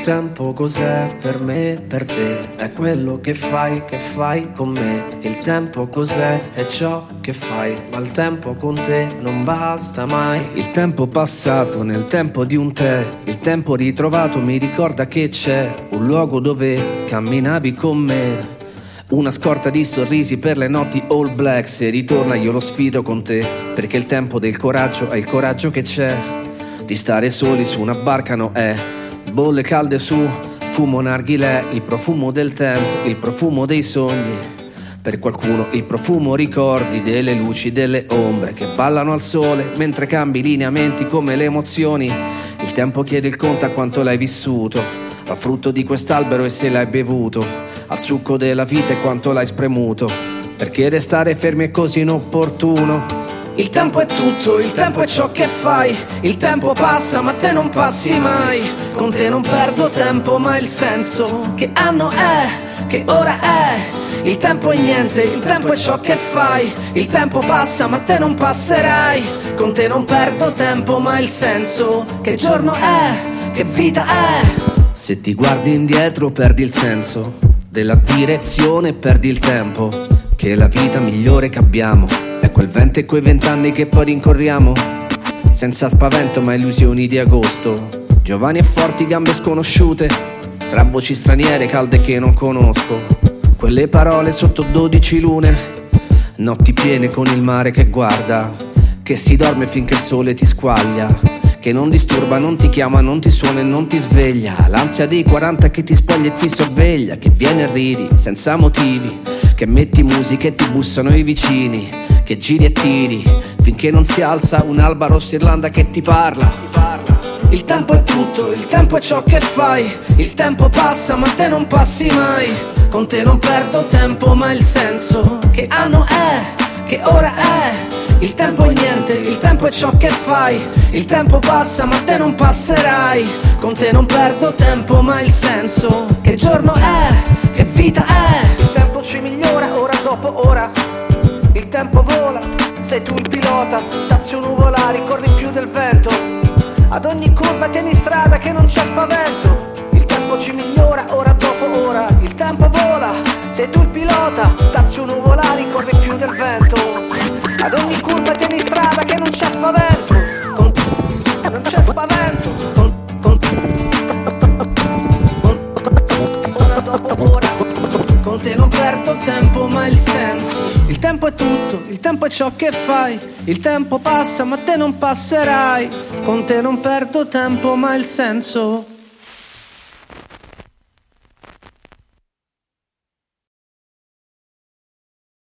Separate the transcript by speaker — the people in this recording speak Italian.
Speaker 1: tempo cos'è per me, per te? È quello che fai con me. Il tempo cos'è? È ciò che fai, ma il tempo con te non basta mai. Il tempo passato nel tempo di un tè, il tempo ritrovato mi ricorda che c'è un luogo dove camminavi con me. Una scorta di sorrisi per le notti all black. Se ritorna io lo sfido con te, perché il tempo del coraggio è il coraggio che c'è. Di stare soli su una barca no è. Bolle calde su, fumo narghilè. Il profumo del tempo, il profumo dei sogni. Per qualcuno il profumo ricordi delle luci, delle ombre che ballano al sole mentre cambi lineamenti come le emozioni. Il tempo chiede il conto a quanto l'hai vissuto, al frutto di quest'albero e se l'hai bevuto, al succo della vita e quanto l'hai spremuto, perché restare fermi è così inopportuno. Il tempo è tutto, il tempo è ciò che fai. Il tempo passa ma te non passi mai. Con te non perdo tempo ma il senso che anno è, che ora è. Il tempo è niente, il tempo è ciò che fai. Il tempo passa ma te non passerai. Con te non perdo tempo ma il senso che giorno è, che vita è. Se ti guardi indietro perdi il senso della direzione, perdi il tempo, che la vita migliore che abbiamo è quel 20 e quei 20 anni che poi rincorriamo senza spavento ma illusioni di agosto. Giovani e forti, gambe sconosciute, tra voci straniere calde che non conosco. Quelle parole sotto 12 lune, notti piene con il mare che guarda, che si dorme finché il sole ti squaglia, che non disturba, non ti chiama, non ti suona e non ti sveglia. L'ansia dei 40 che ti spoglia e ti sorveglia, che viene e ridi senza motivi, che metti musica e ti bussano i vicini, che giri e tiri finché non si alza un'alba rossa Irlanda che ti parla. Il tempo è tutto, il tempo è ciò che fai. Il tempo passa ma te non passi mai. Con te non perdo tempo ma il senso che anno è, che ora è. Il tempo è niente, il tempo è ciò che fai. Il tempo passa ma te non passerai. Con te non perdo tempo ma il senso che giorno è, che vita è. Il tempo ci migliora ora dopo ora. Il tempo vola, sei tu il pilota. Tazio nuvolari, corri più del vento. Ad ogni curva tieni strada che non c'è spavento. Il tempo ci migliora ora dopo ora. Il tempo vola, sei tu il pilota. Tazio nuvolari, corri più del vento. Ad ogni curva tieni strada che non c'è spavento. Non c'è spavento. Ora dopo ora. Con te non perdo tempo ma il senso. Il tempo è tutto, il tempo è ciò che fai. Il tempo passa ma te non passerai. Con te non perdo tempo ma il senso